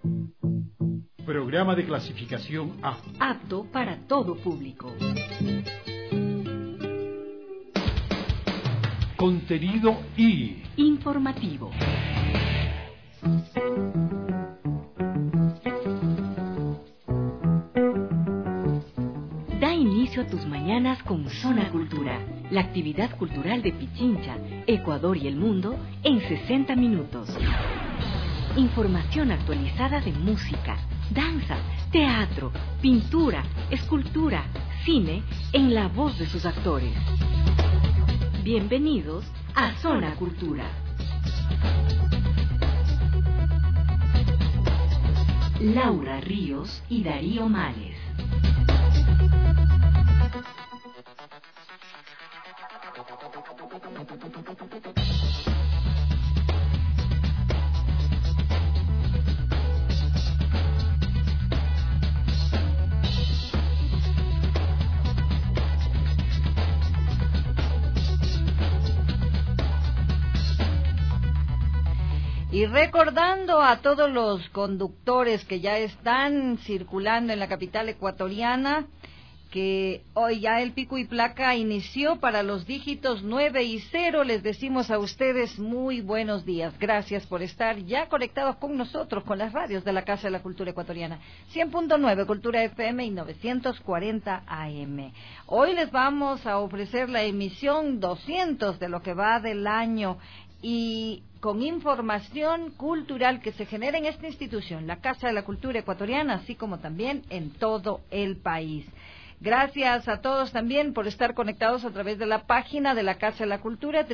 Programa de clasificación A. Apto para todo público. Contenido I. Informativo. Da inicio a tus mañanas con Zona Cultura, la actividad cultural de Pichincha, Ecuador y el mundo en 60 minutos. Información actualizada de música, danza, teatro, pintura, escultura, cine, en la voz de sus actores. Bienvenidos a Zona Cultura. Laura Ríos y Darío Males. Y recordando a todos los conductores que ya están circulando en la capital ecuatoriana, que hoy ya el pico y placa inició para los dígitos 9 y 0, les decimos a ustedes muy buenos días. Gracias por estar ya conectados con nosotros, con las radios de la Casa de la Cultura Ecuatoriana. 100.9 Cultura FM y 940 AM. Hoy les vamos a ofrecer la emisión 200 de lo que va del año y con información cultural que se genera en esta institución, la Casa de la Cultura Ecuatoriana, así como también en todo el país. Gracias a todos también por estar conectados a través de la página de la Casa de la Cultura,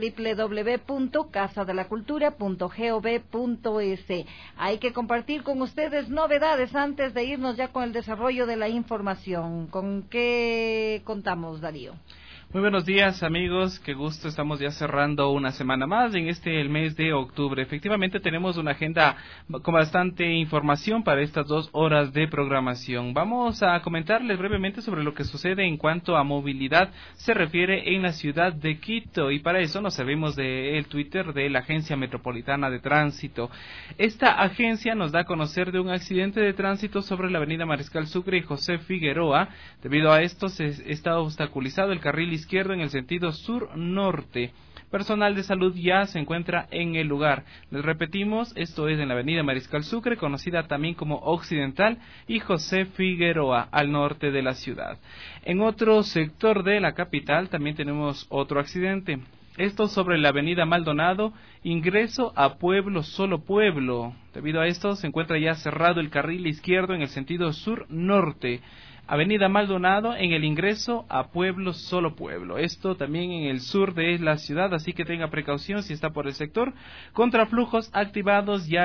www.casadelacultura.gov.es. Hay que compartir con ustedes novedades antes de irnos ya con el desarrollo de la información. ¿Con qué contamos, Darío? Muy buenos días, amigos, qué gusto, estamos ya cerrando una semana más en el mes de octubre. Efectivamente tenemos una agenda con bastante información para estas 2 horas de programación. Vamos a comentarles brevemente sobre lo que sucede en cuanto a movilidad se refiere en la ciudad de Quito, y para eso nos servimos del Twitter de la Agencia Metropolitana de Tránsito. Esta agencia nos da a conocer de un accidente de tránsito sobre la avenida Mariscal Sucre y José Figueroa. Debido a esto se está obstaculizado el carril izquierdo en el sentido sur-norte. Personal de salud ya se encuentra en el lugar. Les repetimos, esto es en la avenida Mariscal Sucre, conocida también como Occidental, y José Figueroa, al norte de la ciudad. En otro sector de la capital también tenemos otro accidente. Esto sobre la avenida Maldonado, ingreso a Pueblo Solo Pueblo. Debido a esto se encuentra ya cerrado el carril izquierdo en el sentido sur-norte. Avenida Maldonado en el ingreso a Pueblo Solo Pueblo. Esto también en el sur de la ciudad, así que tenga precaución si está por el sector. Contraflujos activados ya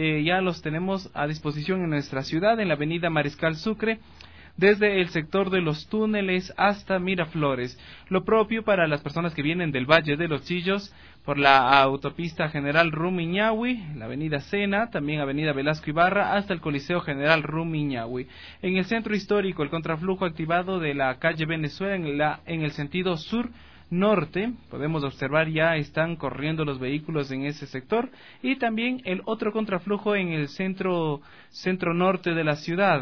los tenemos a disposición en nuestra ciudad, en la avenida Mariscal Sucre, desde el sector de los túneles hasta Miraflores. Lo propio para las personas que vienen del Valle de los Chillos, por la autopista General Rumiñahui, la avenida Sena, también avenida Velasco Ibarra, hasta el Coliseo General Rumiñahui. En el centro histórico, el contraflujo activado de la calle Venezuela en el sentido sur-norte, podemos observar ya están corriendo los vehículos en ese sector, y también el otro contraflujo en el centro-norte de la ciudad,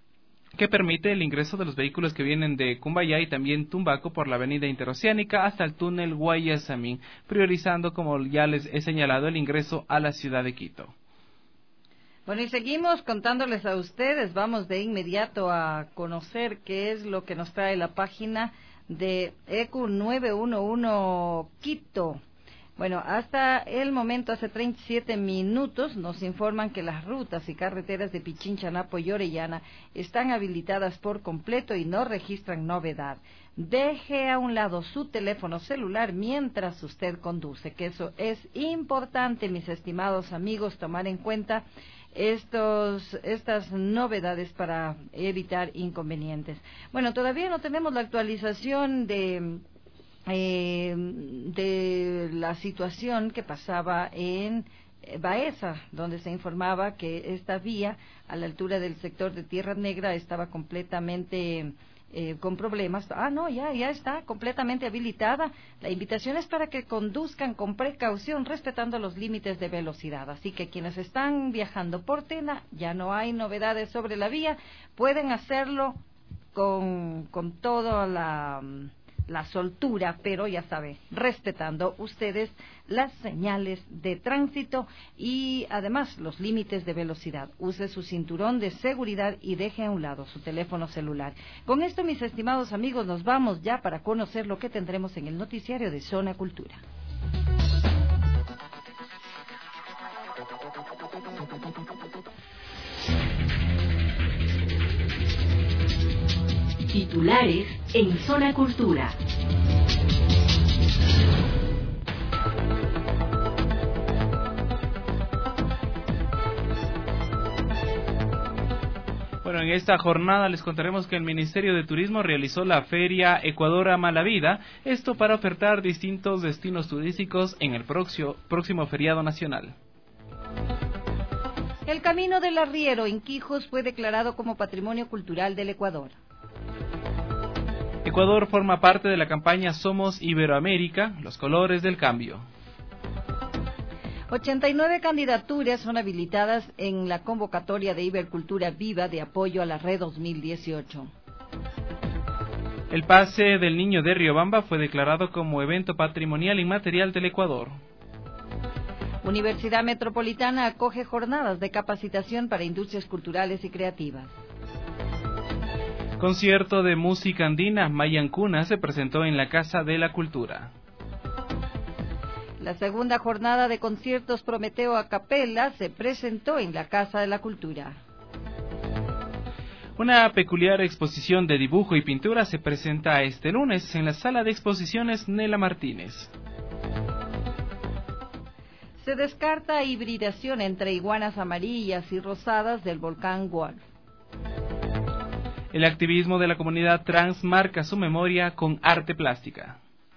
que permite el ingreso de los vehículos que vienen de Cumbayá y también Tumbaco por la avenida Interoceánica hasta el túnel Guayasamín, priorizando, como ya les he señalado, el ingreso a la ciudad de Quito. Bueno, y seguimos contándoles a ustedes, vamos de inmediato a conocer qué es lo que nos trae la página de ECU 911 Quito. Bueno, hasta el momento, hace 37 minutos, nos informan que las rutas y carreteras de Pichincha, Napo y Orellana están habilitadas por completo y no registran novedad. Deje a un lado su teléfono celular mientras usted conduce, que eso es importante, mis estimados amigos, tomar en cuenta estas novedades para evitar inconvenientes. Bueno, todavía no tenemos la actualización de la situación que pasaba en Baeza, donde se informaba que esta vía a la altura del sector de Tierra Negra estaba completamente con problemas. No, ya está completamente habilitada. La invitación es para que conduzcan con precaución, respetando los límites de velocidad. Así que quienes están viajando por Tena, ya no hay novedades sobre la vía, pueden hacerlo con toda la soltura, pero ya sabe, respetando ustedes las señales de tránsito y además los límites de velocidad. Use su cinturón de seguridad y deje a un lado su teléfono celular. Con esto, mis estimados amigos, nos vamos ya para conocer lo que tendremos en el noticiario de Zona Cultura. Titulares en Zona Cultura. Bueno, en esta jornada les contaremos que el Ministerio de Turismo realizó la Feria Ecuador Ama la Vida, esto para ofertar distintos destinos turísticos en el próximo feriado nacional. El Camino del Arriero en Quijos fue declarado como Patrimonio Cultural del Ecuador. Ecuador forma parte de la campaña Somos Iberoamérica, los colores del cambio. 89 candidaturas son habilitadas en la convocatoria de Ibercultura Viva de apoyo a la Red 2018. El pase del Niño de Riobamba fue declarado como evento patrimonial inmaterial del Ecuador. Universidad Metropolitana acoge jornadas de capacitación para industrias culturales y creativas. Concierto de música andina Mayancuna se presentó en la Casa de la Cultura. La segunda jornada de conciertos Prometeo a Capella se presentó en la Casa de la Cultura. Una peculiar exposición de dibujo y pintura se presenta este lunes en la Sala de Exposiciones Nela Martínez. Se descarta hibridación entre iguanas amarillas y rosadas del volcán Wolf. El activismo de la comunidad trans marca su memoria con arte plástica.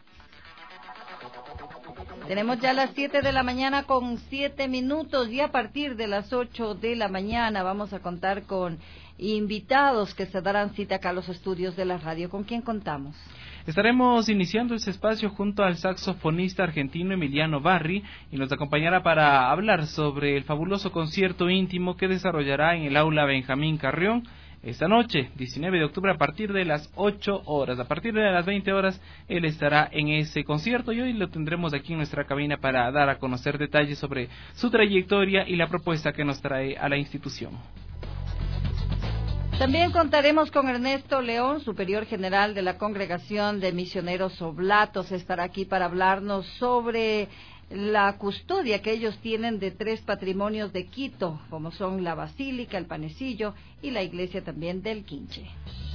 Tenemos ya las 7 de la mañana con 7 minutos y a partir de las 8 de la mañana vamos a contar con invitados que se darán cita acá a los estudios de la radio. ¿Con quién contamos? Estaremos iniciando ese espacio junto al saxofonista argentino Emiliano Barri y nos acompañará para hablar sobre el fabuloso concierto íntimo que desarrollará en el aula Benjamín Carrión esta noche, 19 de octubre, a partir de las 8 horas. A partir de las 20 horas, él estará en ese concierto y hoy lo tendremos aquí en nuestra cabina para dar a conocer detalles sobre su trayectoria y la propuesta que nos trae a la institución. También contaremos con Ernesto León, superior general de la Congregación de Misioneros Oblatos. Estará aquí para hablarnos sobre la custodia que ellos tienen de 3 patrimonios de Quito, como son la Basílica, el Panecillo y la iglesia también del Quinche.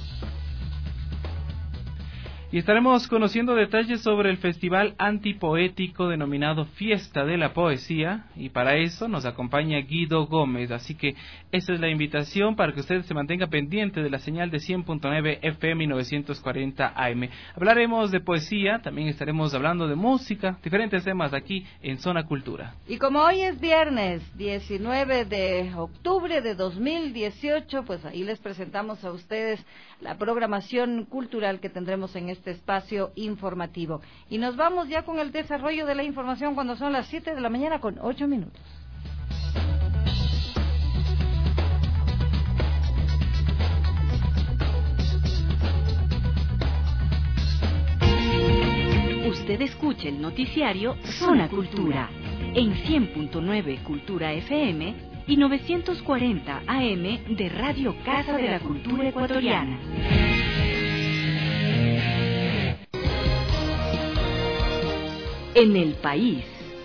Y estaremos conociendo detalles sobre el festival antipoético denominado Fiesta de la Poesía, y para eso nos acompaña Guido Gómez, así que esa es la invitación para que usted se mantenga pendiente de la señal de 100.9 FM y 940 AM. Hablaremos de poesía, también estaremos hablando de música, diferentes temas aquí en Zona Cultura. Y como hoy es viernes 19 de octubre de 2018, pues ahí les presentamos a ustedes la programación cultural que tendremos en este espacio informativo. Y nos vamos ya con el desarrollo de la información cuando son las 7 de la mañana con 8 minutos. Usted escucha el noticiario Zona Cultura en 100.9 Cultura FM y 940 AM de Radio Casa de la Cultura Ecuatoriana. En el país.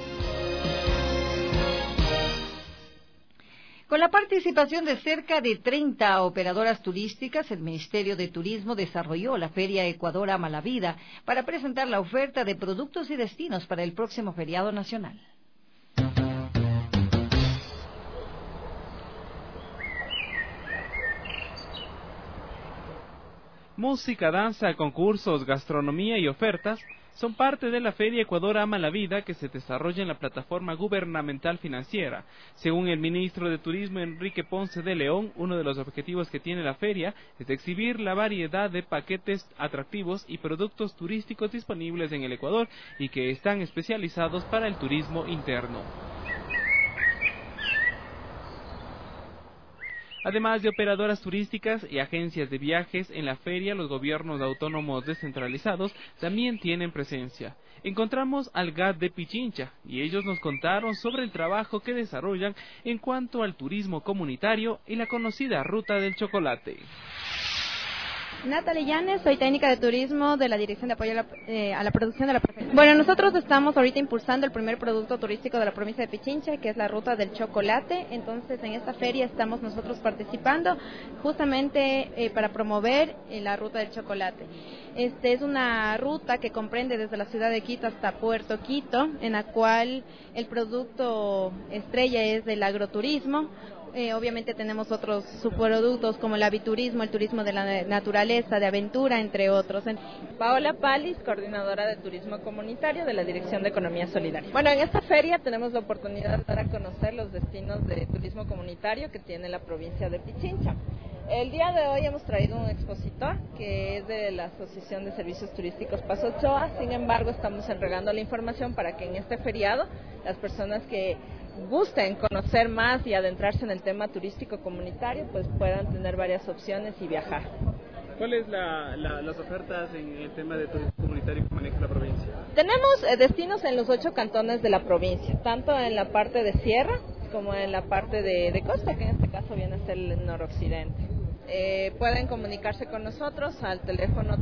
Con la participación de cerca de 30 operadoras turísticas, el Ministerio de Turismo desarrolló la Feria Ecuador Ama la Vida para presentar la oferta de productos y destinos para el próximo feriado nacional. Música, danza, concursos, gastronomía y ofertas son parte de la Feria Ecuador Ama la Vida, que se desarrolla en la plataforma gubernamental financiera. Según el ministro de Turismo Enrique Ponce de León, uno de los objetivos que tiene la feria es exhibir la variedad de paquetes atractivos y productos turísticos disponibles en el Ecuador y que están especializados para el turismo interno. Además de operadoras turísticas y agencias de viajes, en la feria los gobiernos autónomos descentralizados también tienen presencia. Encontramos al GAT de Pichincha y ellos nos contaron sobre el trabajo que desarrollan en cuanto al turismo comunitario y la conocida Ruta del Chocolate. Natalie Llanes, soy técnica de turismo de la Dirección de Apoyo a la Producción de la Prefectura. Bueno, nosotros estamos ahorita impulsando el primer producto turístico de la provincia de Pichincha, que es la Ruta del Chocolate. Entonces, en esta feria estamos nosotros participando justamente para promover la Ruta del Chocolate. Es una ruta que comprende desde la ciudad de Quito hasta Puerto Quito, en la cual el producto estrella es del agroturismo. Obviamente tenemos otros subproductos como el aviturismo, el turismo de la naturaleza, de aventura, entre otros. Paola Palis, coordinadora de turismo comunitario de la Dirección de Economía Solidaria. Bueno, en esta feria tenemos la oportunidad de dar a conocer los destinos de turismo comunitario que tiene la provincia de Pichincha. El día de hoy hemos traído un expositor que es de la Asociación de Servicios Turísticos Paso Ochoa. Sin embargo, estamos entregando la información para que en este feriado las personas que gusten conocer más y adentrarse en el tema turístico comunitario, pues puedan tener varias opciones y viajar. ¿Cuáles las ofertas en el tema de turismo comunitario que maneja la provincia? Tenemos destinos en los 8 cantones de la provincia, tanto en la parte de sierra como en la parte de costa, que en este caso viene a ser el noroccidente. Pueden comunicarse con nosotros al teléfono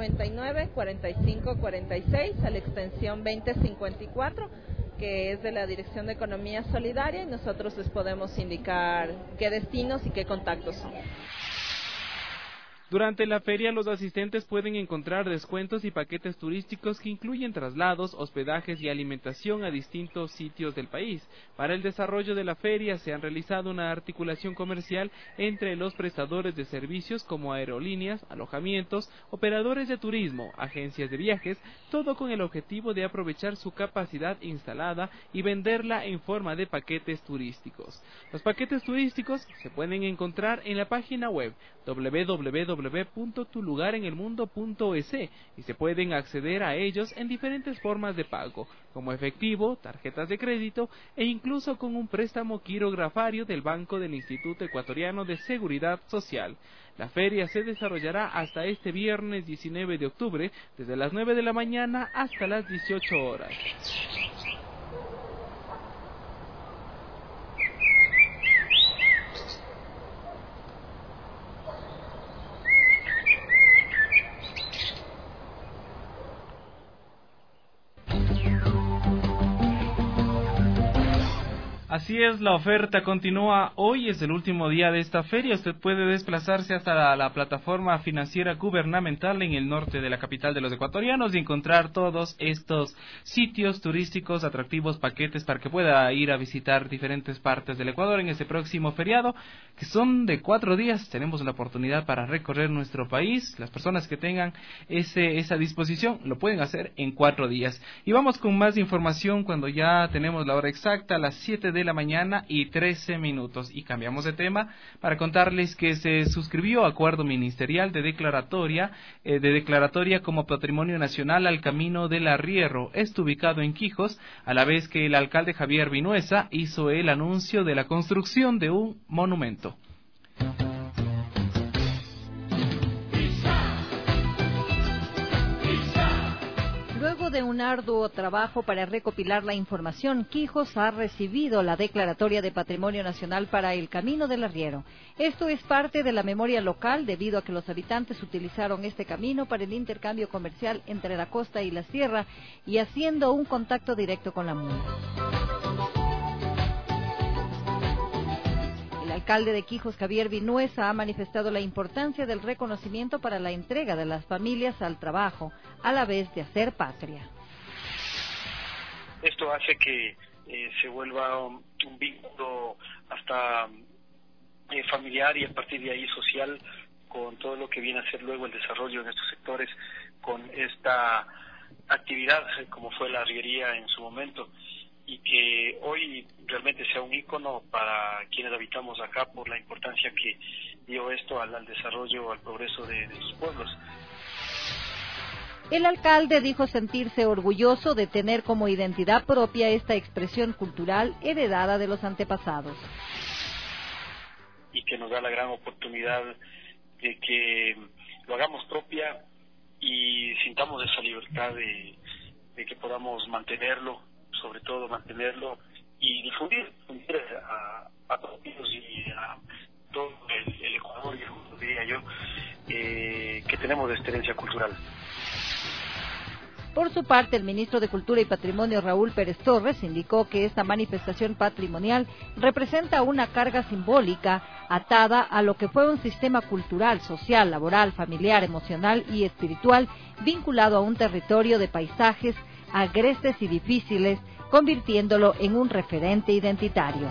399-4546 a la extensión 2054, que es de la Dirección de Economía Solidaria, y nosotros les podemos indicar qué destinos y qué contactos son. Durante la feria, los asistentes pueden encontrar descuentos y paquetes turísticos que incluyen traslados, hospedajes y alimentación a distintos sitios del país. Para el desarrollo de la feria se han realizado una articulación comercial entre los prestadores de servicios como aerolíneas, alojamientos, operadores de turismo, agencias de viajes, todo con el objetivo de aprovechar su capacidad instalada y venderla en forma de paquetes turísticos. Los paquetes turísticos se pueden encontrar en la página web www.tulugarenelmundo.es y se pueden acceder a ellos en diferentes formas de pago, como efectivo, tarjetas de crédito e incluso con un préstamo quirografario del Banco del Instituto Ecuatoriano de Seguridad Social. La feria se desarrollará hasta este viernes 19 de octubre, desde las 9 de la mañana hasta las 18 horas. Así es, la oferta continúa. Hoy es el último día de esta feria. Usted puede desplazarse hasta la plataforma financiera gubernamental en el norte de la capital de los ecuatorianos y encontrar todos estos sitios turísticos, atractivos, paquetes para que pueda ir a visitar diferentes partes del Ecuador en ese próximo feriado, que son de 4 días. Tenemos la oportunidad para recorrer nuestro país. Las personas que tengan esa disposición lo pueden hacer en 4 días. Y vamos con más información cuando ya tenemos la hora exacta, las 7 de la mañana y 13 minutos. Y cambiamos de tema para contarles que se suscribió acuerdo ministerial de declaratoria como Patrimonio Nacional al Camino del Arriero. Esto ubicado en Quijos, a la vez que el alcalde Javier Vinuesa hizo el anuncio de la construcción de un monumento. Luego de un arduo trabajo para recopilar la información, Quijos ha recibido la declaratoria de Patrimonio Nacional para el Camino del Arriero. Esto es parte de la memoria local debido a que los habitantes utilizaron este camino para el intercambio comercial entre la costa y la sierra y haciendo un contacto directo con la mula. El alcalde de Quijos, Javier Vinuesa, ha manifestado la importancia del reconocimiento para la entrega de las familias al trabajo, a la vez de hacer patria. Esto hace que se vuelva un vínculo hasta familiar y a partir de ahí social con todo lo que viene a ser luego el desarrollo en estos sectores, con esta actividad como fue la arriería en su momento, y que hoy realmente sea un ícono para quienes habitamos acá por la importancia que dio esto al desarrollo, al progreso de sus pueblos. El alcalde dijo sentirse orgulloso de tener como identidad propia esta expresión cultural heredada de los antepasados. Y que nos da la gran oportunidad de que lo hagamos propia y sintamos esa libertad de que podamos mantenerlo, sobre todo mantenerlo y difundir a todos y a todo el Ecuador, y el mundo, diría yo, que tenemos de esta herencia cultural. Por su parte, el ministro de Cultura y Patrimonio, Raúl Pérez Torres, indicó que esta manifestación patrimonial representa una carga simbólica atada a lo que fue un sistema cultural, social, laboral, familiar, emocional y espiritual vinculado a un territorio de paisajes agrestes y difíciles, convirtiéndolo en un referente identitario.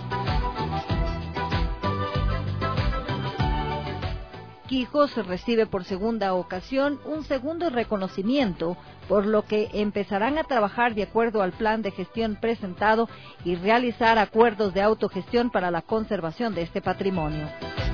Quijos recibe por segunda ocasión un segundo reconocimiento, por lo que empezarán a trabajar de acuerdo al plan de gestión presentado y realizar acuerdos de autogestión para la conservación de este patrimonio.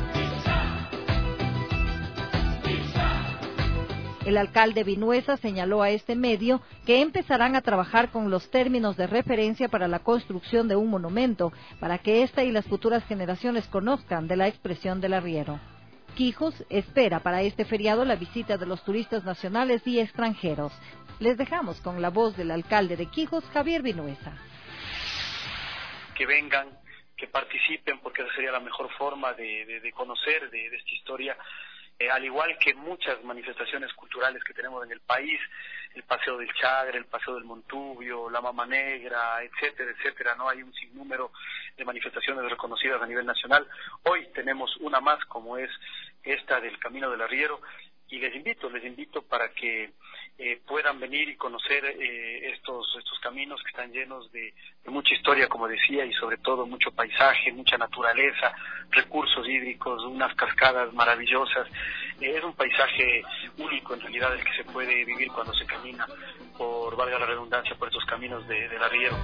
El alcalde Vinuesa señaló a este medio que empezarán a trabajar con los términos de referencia para la construcción de un monumento, para que esta y las futuras generaciones conozcan de la expresión del arriero. Quijos espera para este feriado la visita de los turistas nacionales y extranjeros. Les dejamos con la voz del alcalde de Quijos, Javier Vinuesa. Que vengan, que participen, porque esa sería la mejor forma de conocer de esta historia, al igual que muchas manifestaciones culturales que tenemos en el país, el Paseo del Chagre, el Paseo del Montubio, la Mama Negra, etcétera, etcétera, ¿no? Hay un sinnúmero de manifestaciones reconocidas a nivel nacional. Hoy tenemos una más, como es esta del Camino del Arriero, y les invito para que puedan venir y conocer estos caminos que están llenos de mucha historia, como decía, y sobre todo mucho paisaje, mucha naturaleza, recursos hídricos, unas cascadas maravillosas. Es un paisaje único en realidad el que se puede vivir cuando se camina, por valga la redundancia, por estos caminos del arriero.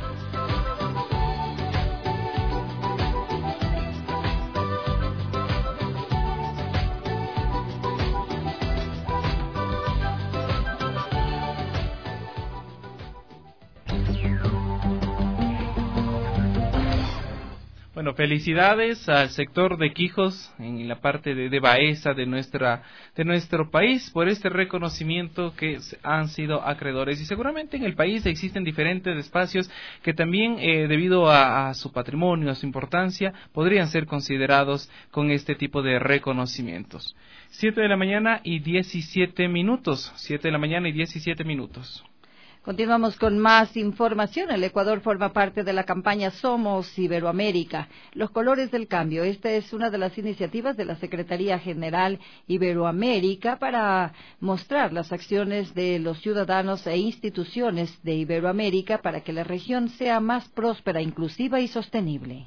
Bueno, felicidades al sector de Quijos en la parte de Baeza de nuestro país por este reconocimiento que han sido acreedores, y seguramente en el país existen diferentes espacios que también debido a su patrimonio, a su importancia, podrían ser considerados con este tipo de reconocimientos. 7 de la mañana y 17 minutos. Continuamos con más información. El Ecuador forma parte de la campaña Somos Iberoamérica, los colores del cambio. Esta es una de las iniciativas de la Secretaría General Iberoamérica para mostrar las acciones de los ciudadanos e instituciones de Iberoamérica para que la región sea más próspera, inclusiva y sostenible.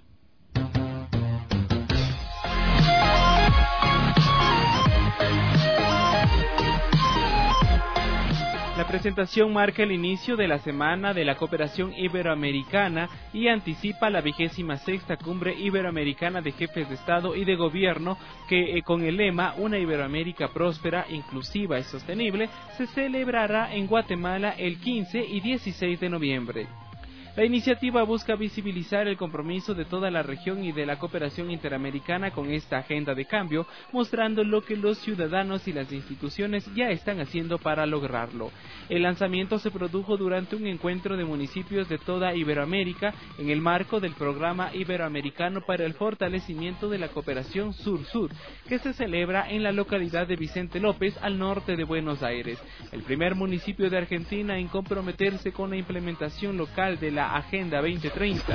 La presentación marca el inicio de la Semana de la Cooperación Iberoamericana y anticipa la 26ª Cumbre Iberoamericana de Jefes de Estado y de Gobierno que, con el lema Una Iberoamérica próspera, inclusiva y sostenible, se celebrará en Guatemala el 15 y 16 de noviembre. La iniciativa busca visibilizar el compromiso de toda la región y de la cooperación interamericana con esta agenda de cambio, mostrando lo que los ciudadanos y las instituciones ya están haciendo para lograrlo. El lanzamiento se produjo durante un encuentro de municipios de toda Iberoamérica en el marco del Programa Iberoamericano para el Fortalecimiento de la Cooperación Sur-Sur, que se celebra en la localidad de Vicente López, al norte de Buenos Aires, el primer municipio de Argentina en comprometerse con la implementación local de la Agenda 2030.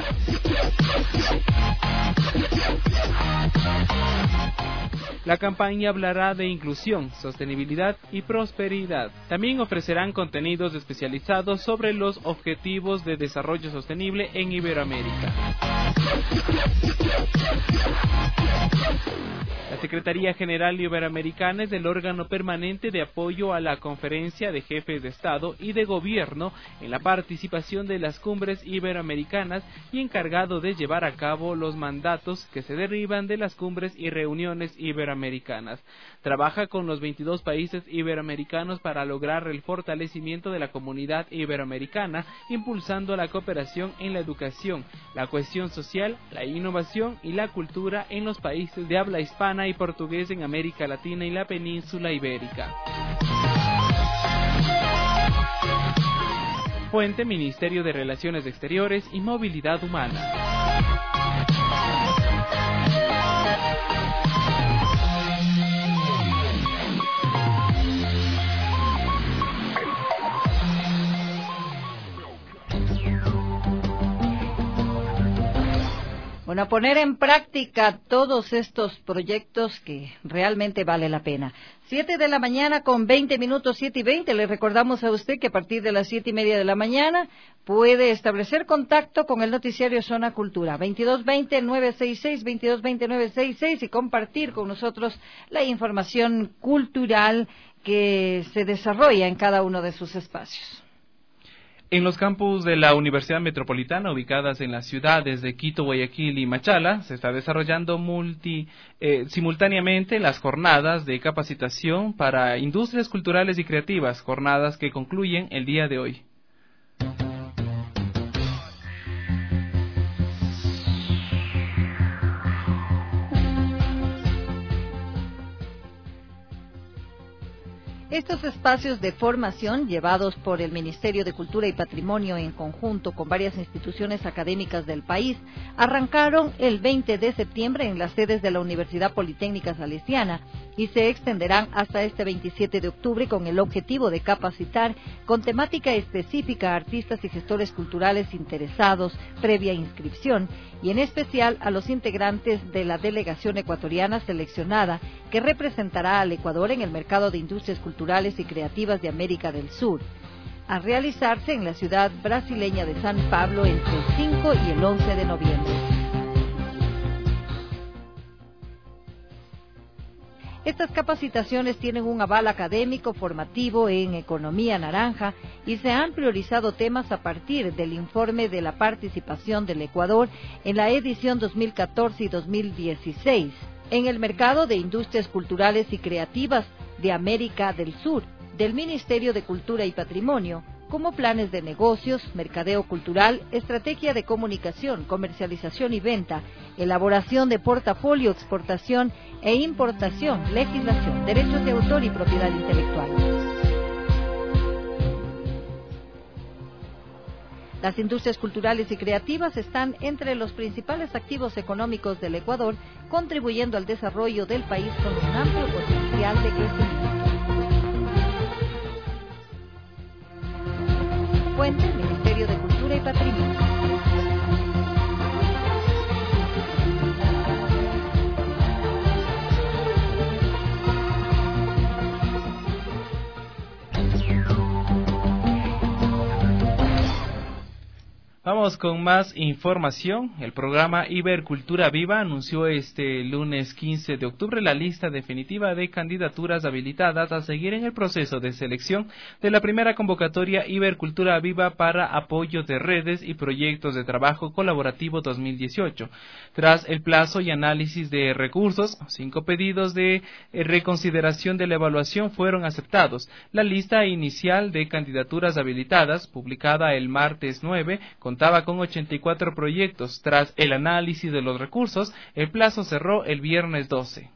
La campaña hablará de inclusión, sostenibilidad y prosperidad. También ofrecerán contenidos especializados sobre los objetivos de desarrollo sostenible en Iberoamérica. La Secretaría General Iberoamericana es el órgano permanente de apoyo a la Conferencia de Jefes de Estado y de Gobierno en la participación de las cumbres iberoamericanas y encargado de llevar a cabo los mandatos que se derivan de las cumbres y reuniones iberoamericanas. Trabaja con los 22 países iberoamericanos para lograr el fortalecimiento de la comunidad iberoamericana, impulsando la cooperación en la educación, la cohesión social, la innovación y la cultura en los países de habla hispana y portugués en América Latina y la península ibérica. Fuente: Ministerio de Relaciones Exteriores y Movilidad Humana. Bueno, a poner en práctica todos estos proyectos que realmente vale la pena. 7 de la mañana con 20 minutos, 7:20. Le recordamos a usted que a partir de las 7:30 de la mañana puede establecer contacto con el noticiario Zona Cultura, 2220-966, 2220-966, y compartir con nosotros la información cultural que se desarrolla en cada uno de sus espacios. En los campus de la Universidad Metropolitana, ubicadas en las ciudades de Quito, Guayaquil y Machala, se está desarrollando simultáneamente las jornadas de capacitación para industrias culturales y creativas, jornadas que concluyen el día de hoy. Estos espacios de formación, llevados por el Ministerio de Cultura y Patrimonio en conjunto con varias instituciones académicas del país, arrancaron el 20 de septiembre en las sedes de la Universidad Politécnica Salesiana y se extenderán hasta este 27 de octubre con el objetivo de capacitar con temática específica a artistas y gestores culturales interesados previa inscripción, y en especial a los integrantes de la delegación ecuatoriana seleccionada que representará al Ecuador en el mercado de industrias culturales y creativas de América del Sur, a realizarse en la ciudad brasileña de San Pablo entre el 5 y el 11 de noviembre. Estas capacitaciones tienen un aval académico formativo en economía naranja y se han priorizado temas a partir del informe de la participación del Ecuador en la edición 2014 y 2016 en el mercado de industrias culturales y creativas de América del Sur, del Ministerio de Cultura y Patrimonio, como planes de negocios, mercadeo cultural, estrategia de comunicación, comercialización y venta, elaboración de portafolio, exportación e importación, legislación, derechos de autor y propiedad intelectual. Las industrias culturales y creativas están entre los principales activos económicos del Ecuador, contribuyendo al desarrollo del país con un amplio potencial de crecimiento. Fuente: Ministerio de Cultura y Patrimonio. Vamos con más información. El programa Ibercultura Viva anunció este lunes 15 de octubre la lista definitiva de candidaturas habilitadas a seguir en el proceso de selección de la primera convocatoria Ibercultura Viva para apoyo de redes y proyectos de trabajo colaborativo 2018. Tras el plazo y análisis de recursos, 5 pedidos de reconsideración de la evaluación fueron aceptados. La lista inicial de candidaturas habilitadas, publicada el martes 9, contaba con 84 proyectos. Tras el análisis de los recursos, el plazo cerró el viernes 12.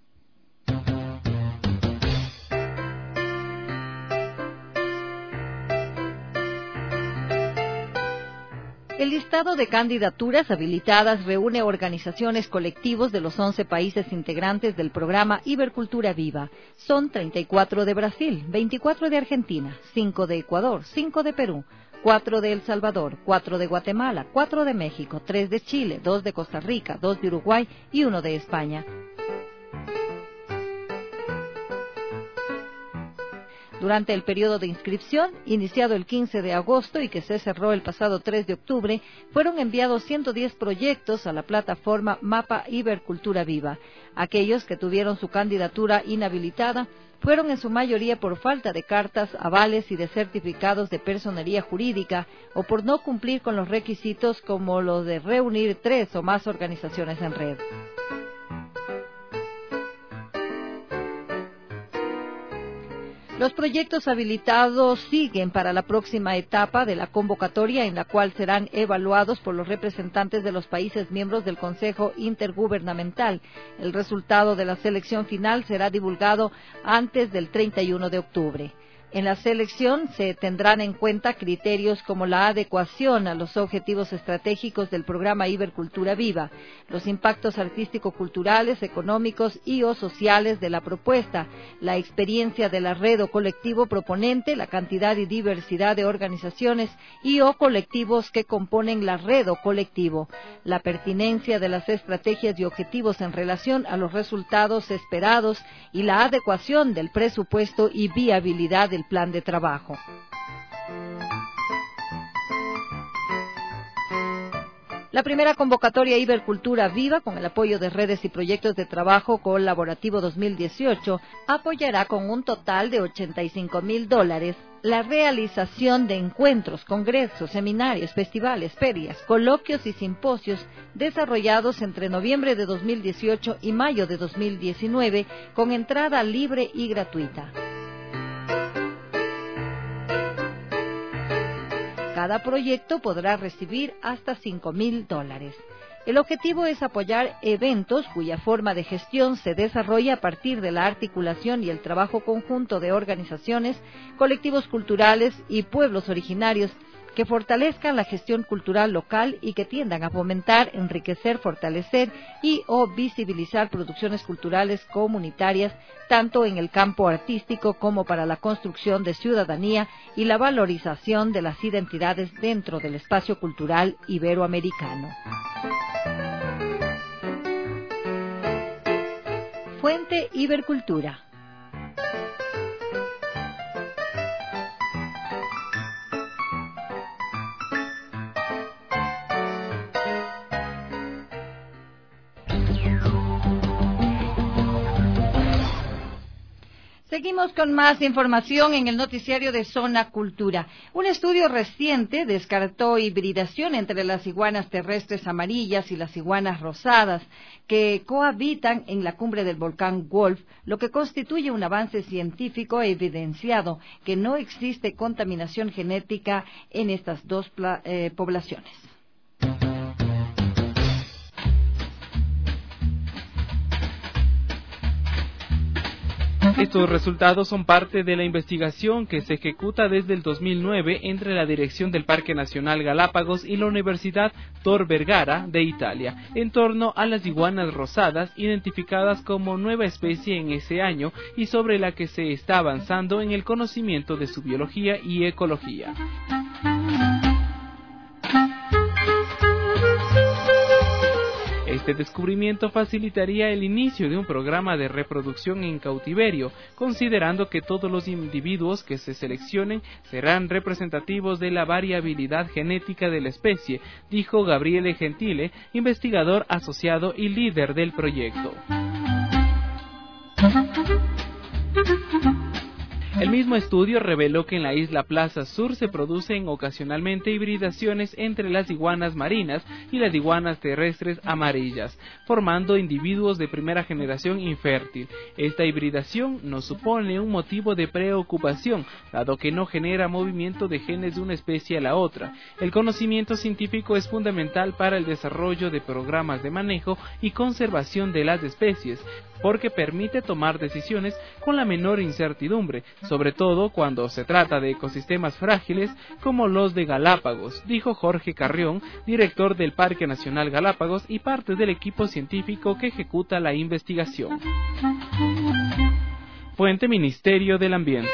El listado de candidaturas habilitadas reúne organizaciones colectivos de los 11 países integrantes del programa Ibercultura Viva. Son 34 de Brasil, 24 de Argentina, 5 de Ecuador, 5 de Perú, 4 de El Salvador, 4 de Guatemala, 4 de México, 3 de Chile, 2 de Costa Rica, 2 de Uruguay y 1 de España. Durante el periodo de inscripción, iniciado el 15 de agosto y que se cerró el pasado 3 de octubre, fueron enviados 110 proyectos a la plataforma Mapa Ibercultura Viva. Aquellos que tuvieron su candidatura inhabilitada fueron en su mayoría por falta de cartas, avales y de certificados de personería jurídica o por no cumplir con los requisitos como los de reunir 3 o más organizaciones en red. Los proyectos habilitados siguen para la próxima etapa de la convocatoria, en la cual serán evaluados por los representantes de los países miembros del Consejo Intergubernamental. El resultado de la selección final será divulgado antes del 31 de octubre. En la selección se tendrán en cuenta criterios como la adecuación a los objetivos estratégicos del programa Ibercultura Viva, los impactos artístico-culturales, económicos y o sociales de la propuesta, la experiencia de la red o colectivo proponente, la cantidad y diversidad de organizaciones y o colectivos que componen la red o colectivo, la pertinencia de las estrategias y objetivos en relación a los resultados esperados y la adecuación del presupuesto y viabilidad del plan de trabajo. La primera convocatoria Ibercultura Viva, con el apoyo de redes y proyectos de trabajo colaborativo 2018, apoyará con un total de $85,000 la realización de encuentros, congresos, seminarios, festivales, ferias, coloquios y simposios desarrollados entre noviembre de 2018 y mayo de 2019, con entrada libre y gratuita. Cada proyecto podrá recibir hasta $5,000. El objetivo es apoyar eventos cuya forma de gestión se desarrolla a partir de la articulación y el trabajo conjunto de organizaciones, colectivos culturales y pueblos originarios que fortalezcan la gestión cultural local y que tiendan a fomentar, enriquecer, fortalecer y o visibilizar producciones culturales comunitarias, tanto en el campo artístico como para la construcción de ciudadanía y la valorización de las identidades dentro del espacio cultural iberoamericano. Fuente Ibercultura. Seguimos con más información en el noticiario de Zona Cultura. Un estudio reciente descartó hibridación entre las iguanas terrestres amarillas y las iguanas rosadas, que cohabitan en la cumbre del volcán Wolf, lo que constituye un avance científico evidenciado que no existe contaminación genética en estas dos poblaciones. Estos resultados son parte de la investigación que se ejecuta desde el 2009 entre la Dirección del Parque Nacional Galápagos y la Universidad Tor Vergara de Italia, en torno a las iguanas rosadas, identificadas como nueva especie en ese año y sobre la que se está avanzando en el conocimiento de su biología y ecología. Este descubrimiento facilitaría el inicio de un programa de reproducción en cautiverio, considerando que todos los individuos que se seleccionen serán representativos de la variabilidad genética de la especie, dijo Gabriele Gentile, investigador asociado y líder del proyecto. El mismo estudio reveló que en la isla Plaza Sur se producen ocasionalmente hibridaciones entre las iguanas marinas y las iguanas terrestres amarillas, formando individuos de primera generación infértil. Esta hibridación no supone un motivo de preocupación, dado que no genera movimiento de genes de una especie a la otra. El conocimiento científico es fundamental para el desarrollo de programas de manejo y conservación de las especies, porque permite tomar decisiones con la menor incertidumbre, sobre todo cuando se trata de ecosistemas frágiles como los de Galápagos, dijo Jorge Carrión, director del Parque Nacional Galápagos y parte del equipo científico que ejecuta la investigación. Fuente: Ministerio del Ambiente.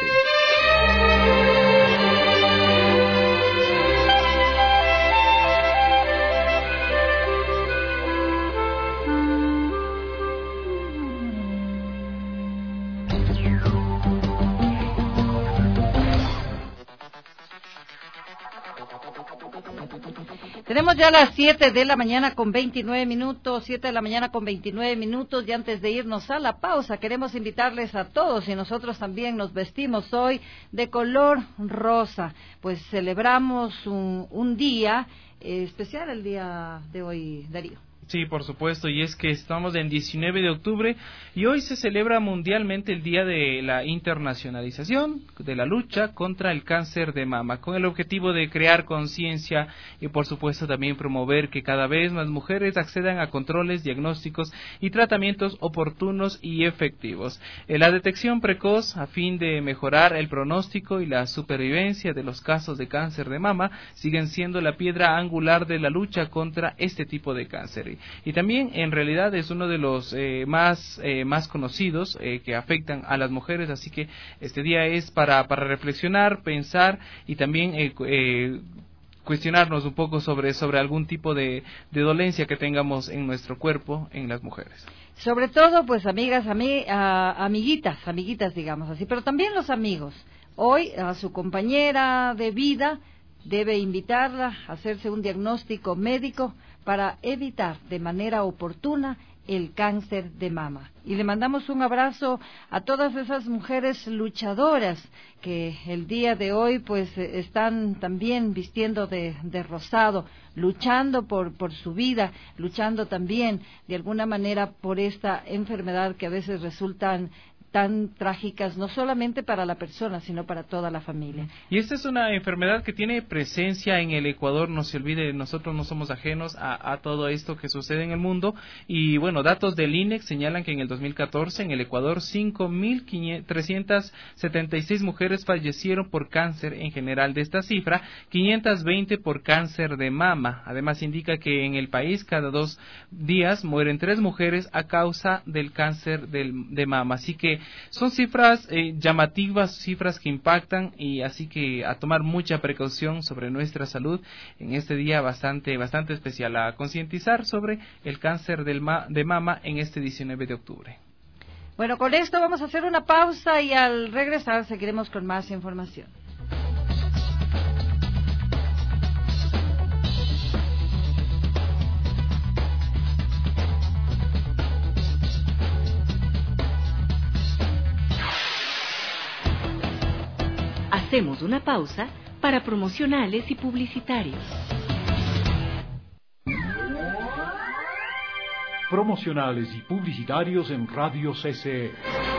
Tenemos ya las 7 de la mañana con 29 minutos, 7 de la mañana con 29 minutos, y antes de irnos a la pausa, queremos invitarles a todos, y nosotros también nos vestimos hoy de color rosa, pues celebramos un día especial el día de hoy, Darío. Sí, por supuesto, y es que estamos en 19 de octubre y hoy se celebra mundialmente el Día de la Internacionalización de la lucha contra el cáncer de mama, con el objetivo de crear conciencia y por supuesto también promover que cada vez más mujeres accedan a controles, diagnósticos y tratamientos oportunos y efectivos. La detección precoz a fin de mejorar el pronóstico y la supervivencia de los casos de cáncer de mama siguen siendo la piedra angular de la lucha contra este tipo de cáncer. Y también en realidad es uno de los más conocidos que afectan a las mujeres, así que este día es para reflexionar, pensar y también cuestionarnos un poco sobre algún tipo de dolencia que tengamos en nuestro cuerpo en las mujeres. Sobre todo, pues amigas, amiguitas, digamos así, pero también los amigos. Hoy a su compañera de vida debe invitarla a hacerse un diagnóstico médico para evitar de manera oportuna el cáncer de mama. Y le mandamos un abrazo a todas esas mujeres luchadoras que el día de hoy pues están también vistiendo de rosado, luchando por su vida, luchando también de alguna manera por esta enfermedad que a veces resultan tan trágicas, no solamente para la persona, sino para toda la familia. Y esta es una enfermedad que tiene presencia en el Ecuador, no se olvide, nosotros no somos ajenos a todo esto que sucede en el mundo, y bueno, datos del INEX señalan que en el 2014 en el Ecuador 5.376 mujeres fallecieron por cáncer en general. De esta cifra, 520 por cáncer de mama. Además indica que en el país cada 2 días mueren 3 mujeres a causa del cáncer de mama, así que son cifras llamativas, cifras que impactan, y así que a tomar mucha precaución sobre nuestra salud en este día bastante especial, a concientizar sobre el cáncer de mama en este 19 de octubre. Bueno, con esto vamos a hacer una pausa y al regresar seguiremos con más información. Hacemos una pausa para promocionales y publicitarios. Promocionales y publicitarios en Radio CCE.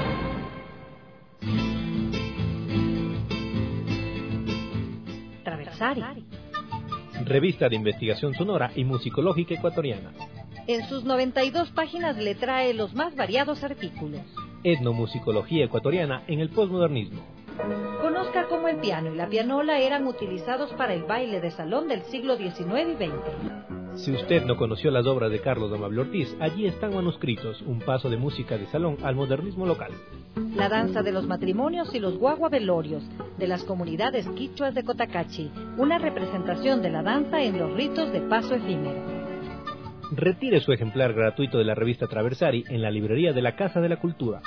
Traversari. Revista de investigación sonora y musicológica ecuatoriana. En sus 92 páginas le trae los más variados artículos. Etnomusicología ecuatoriana en el posmodernismo. Conozca cómo el piano y la pianola eran utilizados para el baile de salón del siglo XIX y XX. Si usted no conoció las obras de Carlos Amable Ortiz, allí están manuscritos, un paso de música de salón al modernismo local. La danza de los matrimonios y los guaguavelorios de las comunidades quichuas de Cotacachi, una representación de la danza en los ritos de paso efímero. Retire su ejemplar gratuito de la revista Traversari en la librería de la Casa de la Cultura.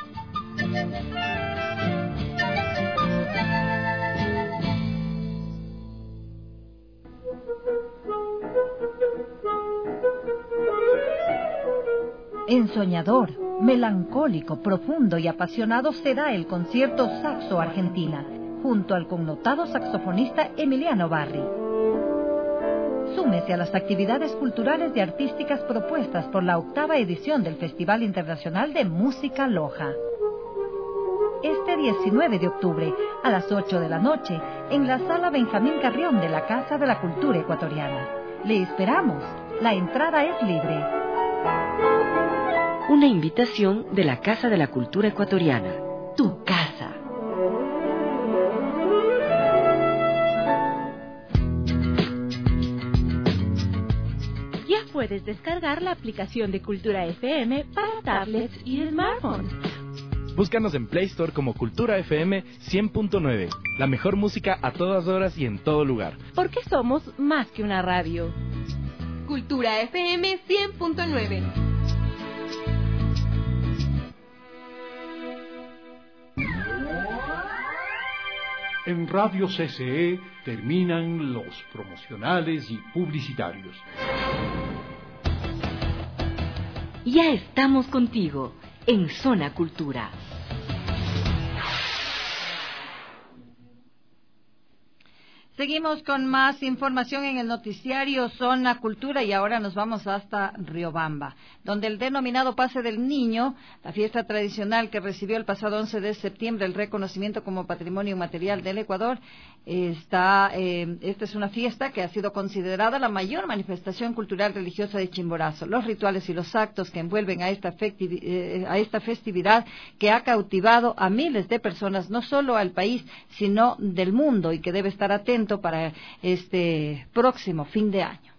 Ensoñador, melancólico, profundo y apasionado será el concierto Saxo Argentina, junto al connotado saxofonista Emiliano Barri. Súmese a las actividades culturales y artísticas propuestas por la 8ª edición del Festival Internacional de Música Loja. Este 19 de octubre, a las 8 de la noche, en la Sala Benjamín Carrión de la Casa de la Cultura Ecuatoriana. Le esperamos. La entrada es libre. Una invitación de la Casa de la Cultura Ecuatoriana. Tu casa. Ya puedes descargar la aplicación de Cultura FM para tablets y smartphones. Búscanos en Play Store como Cultura FM 100.9. La mejor música a todas horas y en todo lugar. Porque somos más que una radio. Cultura FM 100.9. En Radio CCE terminan los promocionales y publicitarios. Ya estamos contigo en Zona Cultura. Seguimos con más información en el noticiario Zona Cultura y ahora nos vamos hasta Riobamba, donde el denominado Pase del Niño, la fiesta tradicional que recibió el pasado 11 de septiembre el reconocimiento como Patrimonio Inmaterial del Ecuador, esta es una fiesta que ha sido considerada la mayor manifestación cultural religiosa de Chimborazo. Los rituales y los actos que envuelven a esta festividad que ha cautivado a miles de personas, no solo al país, sino del mundo, y que debe estar atento para este próximo fin de año.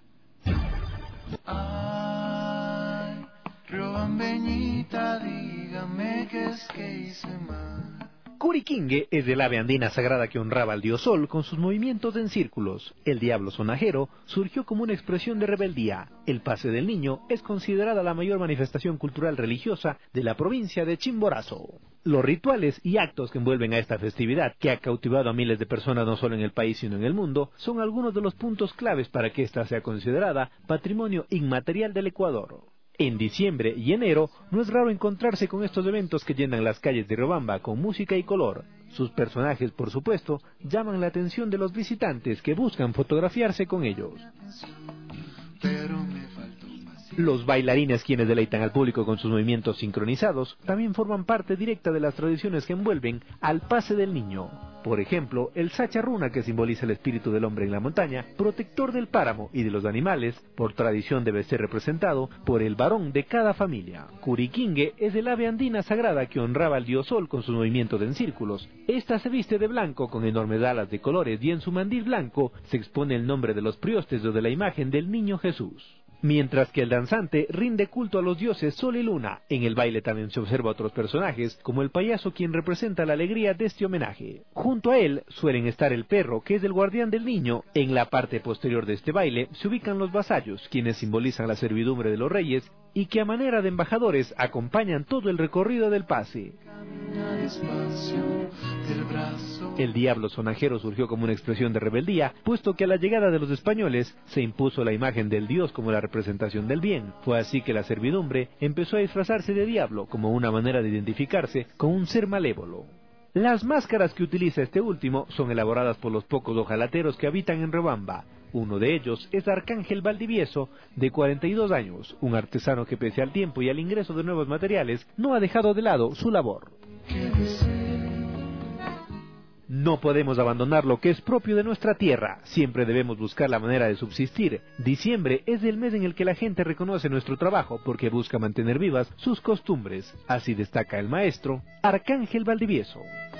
Ay, riobambeñita, dígame qué es que hice mal. Curiquingue es el ave andina sagrada que honraba al dios Sol con sus movimientos en círculos. El diablo sonajero surgió como una expresión de rebeldía. El Pase del Niño es considerada la mayor manifestación cultural religiosa de la provincia de Chimborazo. Los rituales y actos que envuelven a esta festividad, que ha cautivado a miles de personas no solo en el país sino en el mundo, son algunos de los puntos claves para que ésta sea considerada Patrimonio Inmaterial del Ecuador. En diciembre y enero no es raro encontrarse con estos eventos que llenan las calles de Riobamba con música y color. Sus personajes, por supuesto, llaman la atención de los visitantes que buscan fotografiarse con ellos. Los bailarines, quienes deleitan al público con sus movimientos sincronizados, también forman parte directa de las tradiciones que envuelven al Pase del Niño. Por ejemplo, el Sacharruna, que simboliza el espíritu del hombre en la montaña, protector del páramo y de los animales, por tradición debe ser representado por el varón de cada familia. Curiquingue es el ave andina sagrada que honraba al dios Sol con sus movimientos en círculos. Esta se viste de blanco con enormes alas de colores y en su mandil blanco se expone el nombre de los priostes o de la imagen del niño Jesús. Mientras que el danzante rinde culto a los dioses Sol y Luna. En el baile también se observa a otros personajes, como el payaso, quien representa la alegría de este homenaje. Junto a él suelen estar el perro, que es el guardián del niño. En la parte posterior de este baile se ubican los vasallos, quienes simbolizan la servidumbre de los reyes y que a manera de embajadores acompañan todo el recorrido del pase. El diablo sonajero surgió como una expresión de rebeldía, puesto que a la llegada de los españoles se impuso la imagen del dios como la representación del bien. Fue así que la servidumbre empezó a disfrazarse de diablo como una manera de identificarse con un ser malévolo. Las máscaras que utiliza este último son elaboradas por los pocos hojalateros que habitan en Riobamba. Uno de ellos es Arcángel Valdivieso, de 42 años, un artesano que pese al tiempo y al ingreso de nuevos materiales, no ha dejado de lado su labor. No podemos abandonar lo que es propio de nuestra tierra, siempre debemos buscar la manera de subsistir. Diciembre es el mes en el que la gente reconoce nuestro trabajo porque busca mantener vivas sus costumbres. Así destaca el maestro Arcángel Valdivieso.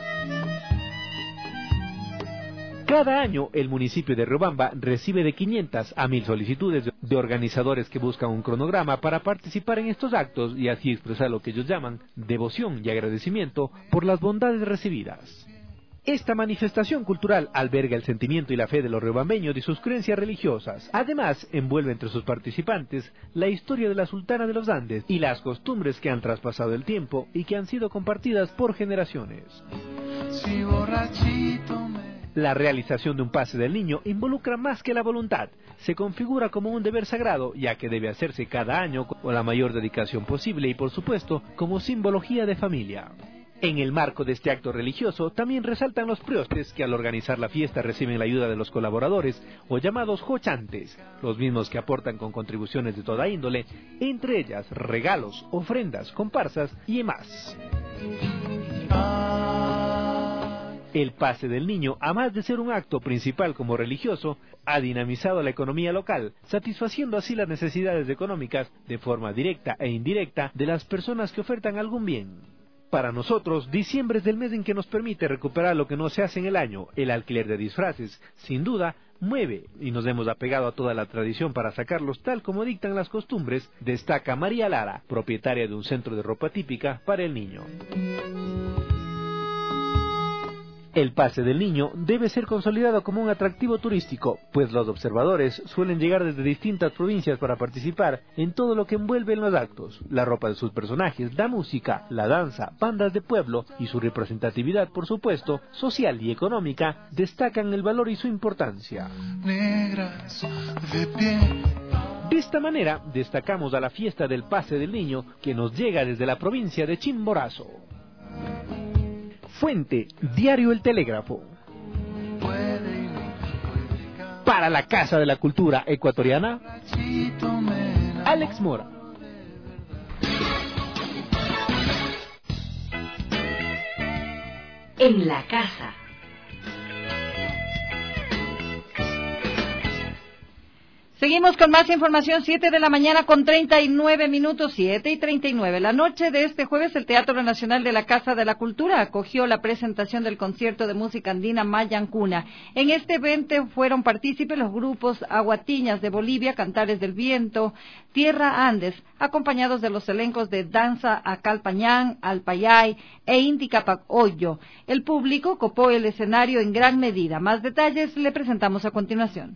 Cada año el municipio de Riobamba recibe de 500 a 1000 solicitudes de organizadores que buscan un cronograma para participar en estos actos y así expresar lo que ellos llaman devoción y agradecimiento por las bondades recibidas. Esta manifestación cultural alberga el sentimiento y la fe de los riobambeños y sus creencias religiosas. Además, envuelve entre sus participantes la historia de la Sultana de los Andes y las costumbres que han traspasado el tiempo y que han sido compartidas por generaciones. Si borrachito me... La realización de un pase del niño involucra más que la voluntad. Se configura como un deber sagrado, ya que debe hacerse cada año con la mayor dedicación posible y, por supuesto, como simbología de familia. En el marco de este acto religioso también resaltan los priostes que al organizar la fiesta reciben la ayuda de los colaboradores o llamados jochantes, los mismos que aportan con contribuciones de toda índole, entre ellas regalos, ofrendas, comparsas y más. El Pase del Niño, además de ser un acto principal como religioso, ha dinamizado la economía local, satisfaciendo así las necesidades económicas de forma directa e indirecta de las personas que ofertan algún bien. Para nosotros, diciembre es el mes en que nos permite recuperar lo que no se hace en el año. El alquiler de disfraces, sin duda, mueve y nos hemos apegado a toda la tradición para sacarlos tal como dictan las costumbres, destaca María Lara, propietaria de un centro de ropa típica para el niño. El Pase del Niño debe ser consolidado como un atractivo turístico, pues los observadores suelen llegar desde distintas provincias para participar en todo lo que envuelve en los actos, la ropa de sus personajes, la música, la danza, bandas de pueblo y su representatividad, por supuesto, social y económica, destacan el valor y su importancia. Negras de pie. De esta manera, destacamos a la fiesta del Pase del Niño que nos llega desde la provincia de Chimborazo. Fuente, Diario El Telégrafo. Para la Casa de la Cultura Ecuatoriana, Alex Mora. En la casa. Seguimos con más información, 7 de la mañana con 39 minutos, 7:39. La noche de este jueves, el Teatro Nacional de la Casa de la Cultura acogió la presentación del concierto de música andina Mayancuna. En este evento fueron partícipes los grupos Aguatiñas de Bolivia, Cantares del Viento, Tierra Andes, acompañados de los elencos de Danza Acalpañán, Alpayay e Inti Capacoyo. El público copó el escenario en gran medida. Más detalles le presentamos a continuación.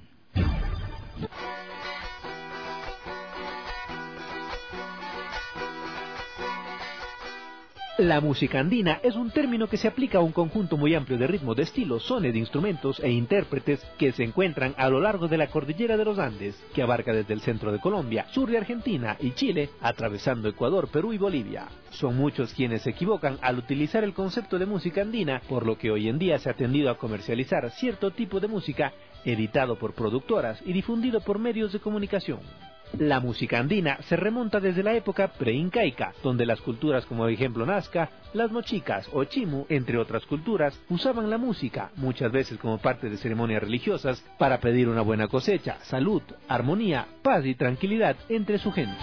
La música andina es un término que se aplica a un conjunto muy amplio de ritmos, de estilos, sones, de instrumentos e intérpretes que se encuentran a lo largo de la cordillera de los Andes, que abarca desde el centro de Colombia, sur de Argentina y Chile, atravesando Ecuador, Perú y Bolivia. Son muchos quienes se equivocan al utilizar el concepto de música andina, por lo que hoy en día se ha tendido a comercializar cierto tipo de música editado por productoras y difundido por medios de comunicación. La música andina se remonta desde la época preincaica, donde las culturas como por ejemplo Nazca, las mochicas o chimu, entre otras culturas, usaban la música, muchas veces como parte de ceremonias religiosas, para pedir una buena cosecha, salud, armonía, paz y tranquilidad entre su gente.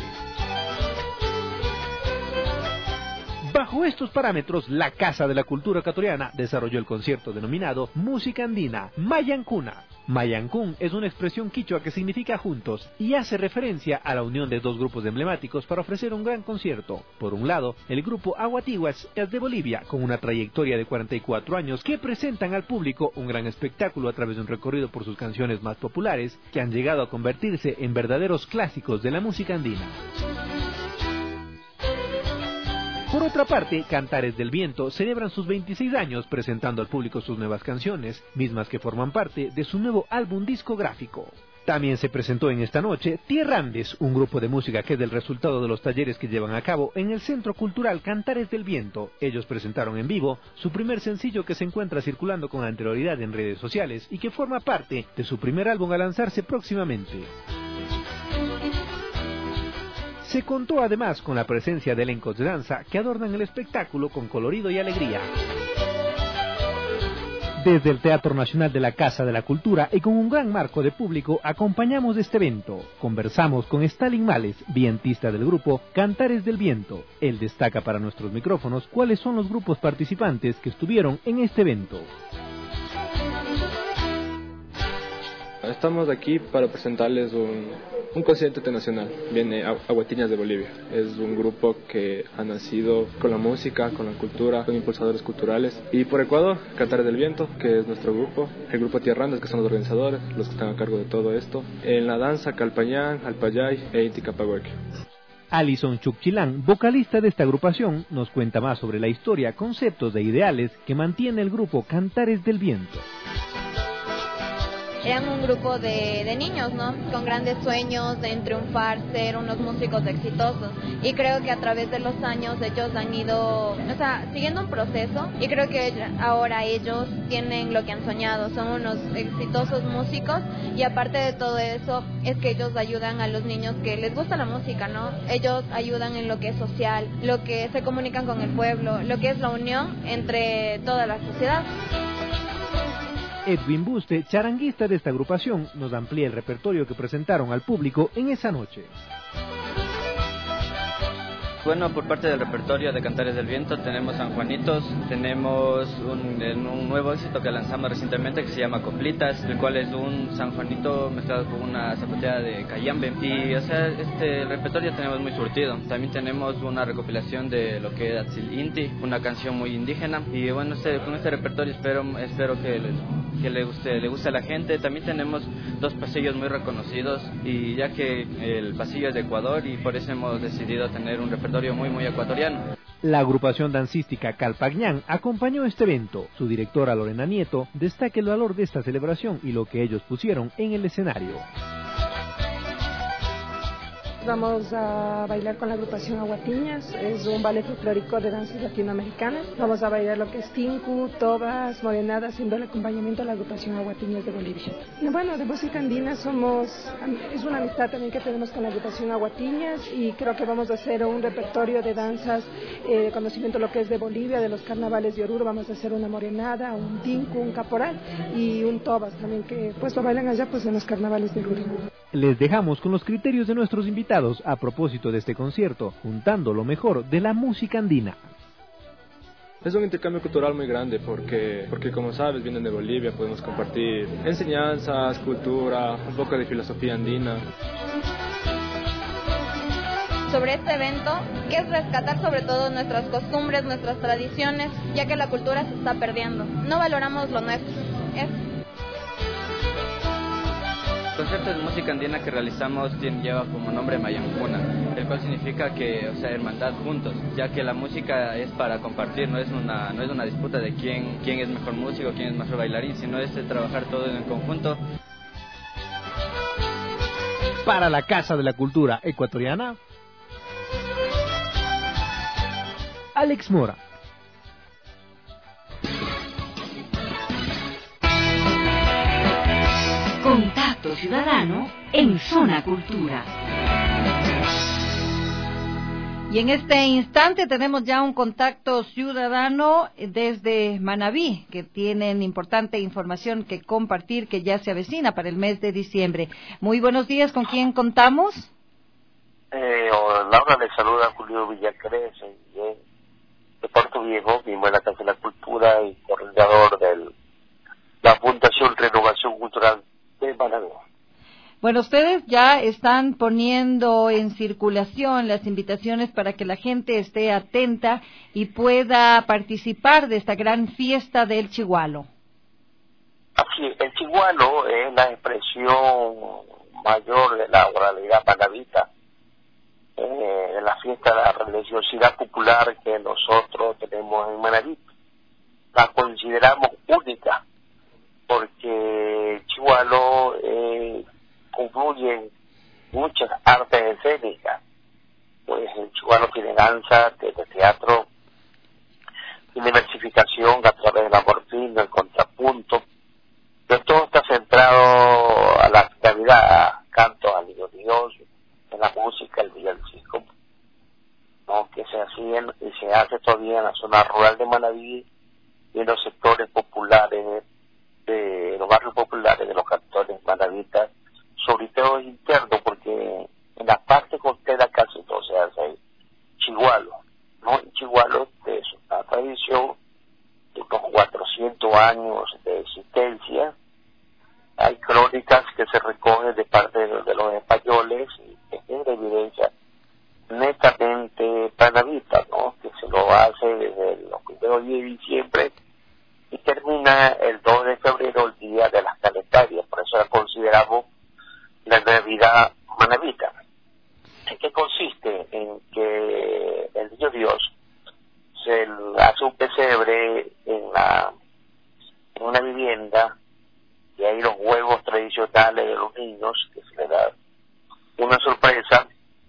Bajo estos parámetros, la Casa de la Cultura Ecuatoriana desarrolló el concierto denominado Música Andina Mayancuna. Mayancún es una expresión quichua que significa juntos y hace referencia a la unión de dos grupos emblemáticos para ofrecer un gran concierto. Por un lado, el grupo Aguatiguas es de Bolivia, con una trayectoria de 44 años que presentan al público un gran espectáculo a través de un recorrido por sus canciones más populares que han llegado a convertirse en verdaderos clásicos de la música andina. Por otra parte, Cantares del Viento celebran sus 26 años presentando al público sus nuevas canciones, mismas que forman parte de su nuevo álbum discográfico. También se presentó en esta noche Tierra Andes, un grupo de música que es el resultado de los talleres que llevan a cabo en el Centro Cultural Cantares del Viento. Ellos presentaron en vivo su primer sencillo que se encuentra circulando con anterioridad en redes sociales y que forma parte de su primer álbum a lanzarse próximamente. Se contó además con la presencia de elencos de danza que adornan el espectáculo con colorido y alegría. Desde el Teatro Nacional de la Casa de la Cultura y con un gran marco de público acompañamos este evento. Conversamos con Stalin Males, vientista del grupo Cantares del Viento. Él destaca para nuestros micrófonos cuáles son los grupos participantes que estuvieron en este evento. Estamos aquí para presentarles un concierto internacional. Viene Aguatiñas de Bolivia. Es un grupo que ha nacido con la música, con la cultura, con impulsadores culturales. Y por Ecuador, Cantares del Viento, que es nuestro grupo. El grupo Tierra Andes, que son los organizadores, los que están a cargo de todo esto. En la danza, Calpañán, Alpayay e Inti Capacoyo. Alison Chukchilán, vocalista de esta agrupación, nos cuenta más sobre la historia, conceptos e ideales que mantiene el grupo Cantares del Viento. Eran un grupo de niños, ¿no? Con grandes sueños de triunfar, ser unos músicos exitosos. Y creo que a través de los años ellos han ido, siguiendo un proceso. Y creo que ahora ellos tienen lo que han soñado, son unos exitosos músicos. Y aparte de todo eso, es que ellos ayudan a los niños que les gusta la música, ¿no? Ellos ayudan en lo que es social, lo que se comunican con el pueblo, lo que es la unión entre toda la sociedad. Edwin Buste, charanguista de esta agrupación, nos amplía el repertorio que presentaron al público en esa noche. Bueno, por parte del repertorio de Cantares del Viento tenemos San Juanitos, tenemos un nuevo éxito que lanzamos recientemente que se llama Coplitas, el cual es un San Juanito mezclado con una zapateada de cayambe. Y o sea, el repertorio tenemos muy surtido. También tenemos una recopilación de lo que es Atzil Inti, una canción muy indígena. Y bueno, con este repertorio espero que le guste a la gente. También tenemos 2 pasillos muy reconocidos, y ya que el pasillo es de Ecuador, y por eso hemos decidido tener un repertorio muy ecuatoriano. La agrupación dancística Calpagñán acompañó este evento. Su directora Lorena Nieto destaca el valor de esta celebración y lo que ellos pusieron en el escenario. Vamos a bailar con la agrupación Aguatiñas, es un ballet folclórico de danzas latinoamericanas. Vamos a bailar lo que es tinku, tobas, morenadas, haciendo el acompañamiento a la agrupación Aguatiñas de Bolivia. Y bueno, de música andina es una amistad también que tenemos con la agrupación Aguatiñas, y creo que vamos a hacer un repertorio de danzas, de conocimiento de lo que es de Bolivia, de los carnavales de Oruro. Vamos a hacer una morenada, un tinku, un caporal y un tobas también, que pues lo bailan allá pues en los carnavales de Oruro. Les dejamos con los criterios de nuestros invitados a propósito de este concierto, juntando lo mejor de la música andina. Es un intercambio cultural muy grande porque como sabes, vienen de Bolivia, podemos compartir enseñanzas, cultura, un poco de filosofía andina. Sobre este evento, que es rescatar sobre todo nuestras costumbres, nuestras tradiciones, ya que la cultura se está perdiendo. No valoramos lo nuestro. El concierto de música andina que realizamos lleva como nombre Mayancuna, el cual significa que, o sea, hermandad juntos, ya que la música es para compartir, no es una disputa de quién es mejor músico, quién es mejor bailarín, sino es de trabajar todo en conjunto. Para la Casa de la Cultura Ecuatoriana, Alex Mora. Contacto Ciudadano en Zona Cultura. Y en este instante tenemos ya un contacto ciudadano desde Manabí, que tienen importante información que compartir, que ya se avecina para el mes de diciembre. Muy buenos días, ¿con quién contamos? Laura, le saluda Julio Villacrés, de Puerto Viejo, mismo en la Casa de la Cultura y coordinador de la Fundación Renovación Cultural de Manabí. Bueno, ustedes ya están poniendo en circulación las invitaciones para que la gente esté atenta y pueda participar de esta gran fiesta del Chigualo. Así es, el Chigualo es la expresión mayor de la oralidad manabita, de la fiesta de la religiosidad popular que nosotros tenemos en Manabí. La consideramos única, porque el Chigualo confluyen muchas artes escénicas, pues el Chigualo tiene danza, tiene teatro, tiene versificación a través del amor fino, el contrapunto, pero todo está centrado a la finalidad, canto al niño Dios, en la música, el villancico, ¿no? Que se hacían y se hace todavía en la zona rural de Manabí y en los sectores populares, de los barrios populares de los cantores manabitas, sobre todo interno, porque en la parte costera casi todo se hace Chigualo, ¿no? Chigualo es una tradición de unos 400 años de existencia. Hay crónicas que se recogen de parte de los españoles y que es de evidencia netamente manabita, ¿no? Que se lo hace desde los primeros días de diciembre y termina el 2 de febrero, el día de las calendarias. Por eso la consideramos la Navidad manabita. ¿En qué consiste? En que el niño Dios se hace un pesebre en una vivienda, y hay los juegos tradicionales de los niños, que se le da una sorpresa.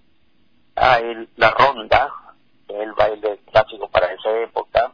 Hay la ronda, el baile clásico para esa época,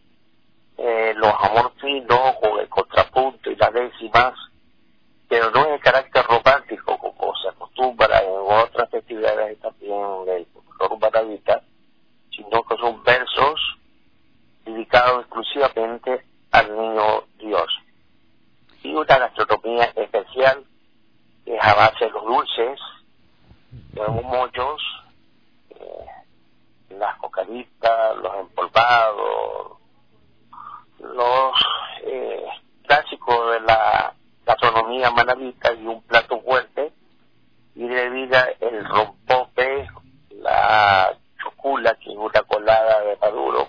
los amor finos con el contrapunto y las décimas, pero no es de carácter romántico como se acostumbra en otras festividades también del folclore manabita, sino que son versos dedicados exclusivamente al niño Dios. Y una gastronomía especial que es a base de los dulces, tenemos mollos, las cocaditas, los empolvados, los clásicos de la gastronomía manabita y un plato fuerte y de bebida el rompope, la chocula, que es una colada de maduro,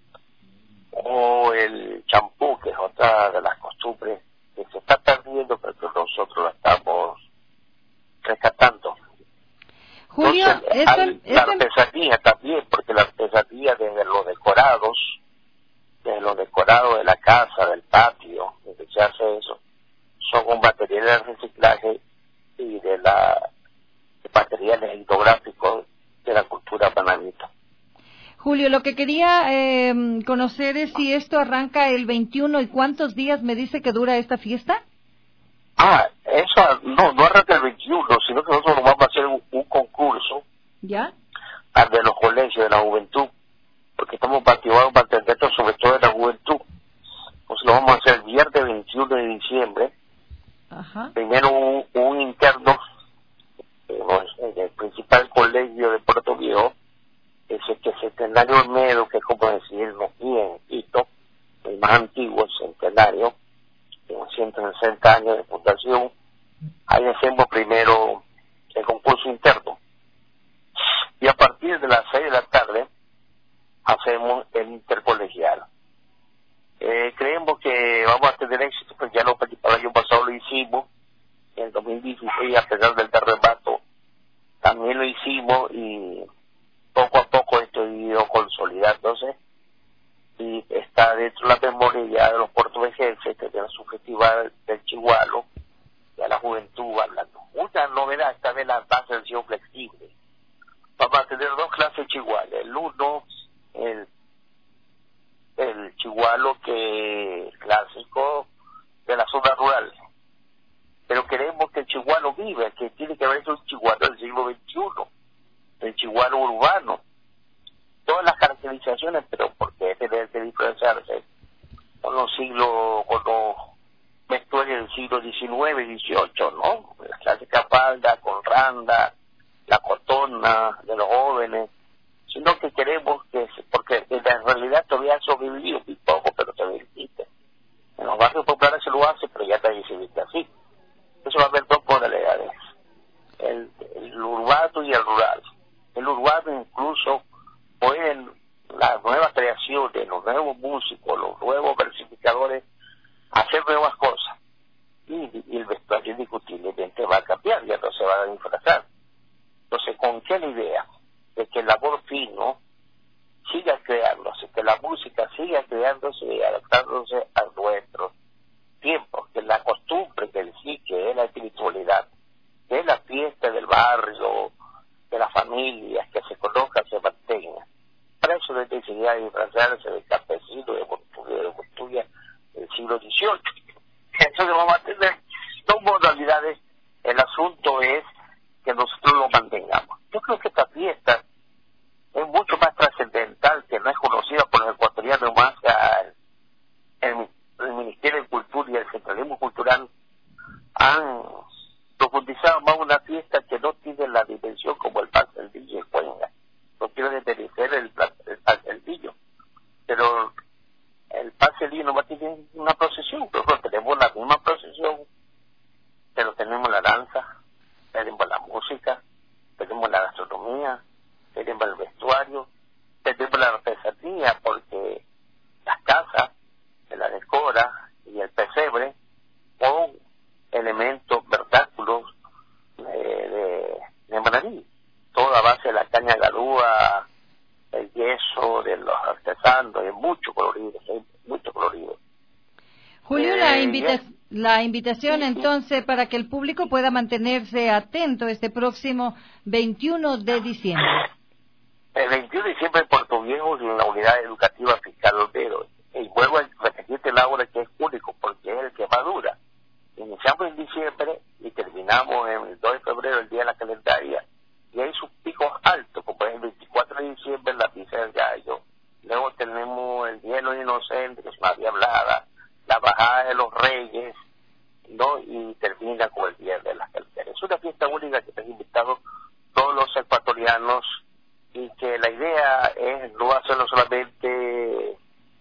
o el champú, que es otra de las costumbres que se está perdiendo, pero que nosotros la estamos rescatando. Julio, entonces, la artesanía también, porque la artesanía desde los decorados de la casa, del patio, donde se hace eso, son con materiales de reciclaje y de materiales litográficos de la cultura panamita. Julio, lo que quería conocer es si esto arranca el 21 y cuántos días me dice que dura esta fiesta. Eso no arranca el 21, sino que nosotros vamos a hacer un concurso. ¿Ya? De los colegios de la juventud, porque estamos motivados para atender sobre todo de la juventud. Pues lo vamos a hacer el viernes 21 de diciembre. Ajá. Primero un interno en el principal colegio de Puerto Viejo, es el Centenario Olmedo, que es como decirlo bien, Quito, el más antiguo, el centenario, con 160 años de fundación. Ahí hacemos primero el concurso interno. Y a partir de las 6 de la tarde hacemos el intercolegial. Creemos que vamos a tener éxito, pues ya el año pasado lo hicimos, en el 2016, a pesar del terremoto, también lo hicimos y poco a poco esto ha ido consolidándose y está dentro de la memoria ya de los puertovejenses que tienen su festival del Chigualo y a la juventud hablando. Una novedad esta vez la ascensión flexible. Vamos a tener 2 clases chiguales. El uno, el chigualo que clásico de la zona rural. Pero queremos que el chigualo viva, que tiene que haber ese chigualo del siglo XXI, el chigualo urbano. Todas las caracterizaciones, pero porque tiene que diferenciarse con los vestuarios del siglo XIX y XVIII, ¿no? La clásica falda con randa, la cotona de los jóvenes, sino que queremos porque en la realidad todavía ha sobrevivido muy poco, pero todavía existe. En los barrios populares se lo hace, pero ya nadie se viste así. Eso va a haber 2 modalidades, el urbano y el rural. El urbano incluso pueden las nuevas creaciones, los nuevos músicos, los nuevos versificadores, hacer nuevas cosas. Y el vestuario indiscutiblemente va a cambiar, ya no se va a disfrazar. Entonces, ¿con qué la idea? De que el labor fino siga creándose, que la música siga creándose y adaptándose a nuestros tiempos, que la costumbre, que es la espiritualidad, que es la fiesta del barrio, de las familias, que se conozca, se mantenga. Para eso no hay necesidad de disfrazarse de campesino, de Montuya del siglo XVIII. Entonces vamos a tener 2 modalidades. El asunto es que nosotros lo mantengamos. Yo creo que esta fiesta es mucho más trascendental, que no es conocida por los ecuatorianos, más el Ministerio de Cultura y el Centralismo Cultural han profundizado más una fiesta que no tiene la dimensión como el Pase del Villo en Cuenca. No quiero desmerecer el Pase del Villo, pero el Pase del Villo no tiene una procesión. Nosotros tenemos la misma procesión, pero tenemos la danza, tenemos la música, tenemos la gastronomía, tenemos el vestuario, tenemos la artesanía, porque las casas se la decora y el pesebre con elementos vernáculos de Manaví, toda base de la caña garúa, el yeso de los artesanos, es mucho colorido, mucho colorido. Julio, la invitación entonces para que el público pueda mantenerse atento este próximo 21 de diciembre. El 21 de diciembre en Puerto Viejo, en la unidad educativa fiscal Olmedo. Y vuelvo a repetirte la hora, que es único, porque es el que más dura. Iniciamos en diciembre y terminamos en el 2 de febrero, el día de la calendaria. Y hay sus picos altos, como es el 24 de diciembre, la pizza del gallo. Luego tenemos el Día de los Inocentes, que es una diablada, la bajada de los Reyes, ¿no? Y termina con el Día de las Calderas. Es una fiesta única que están invitados todos los ecuatorianos y que la idea es no hacerlo solamente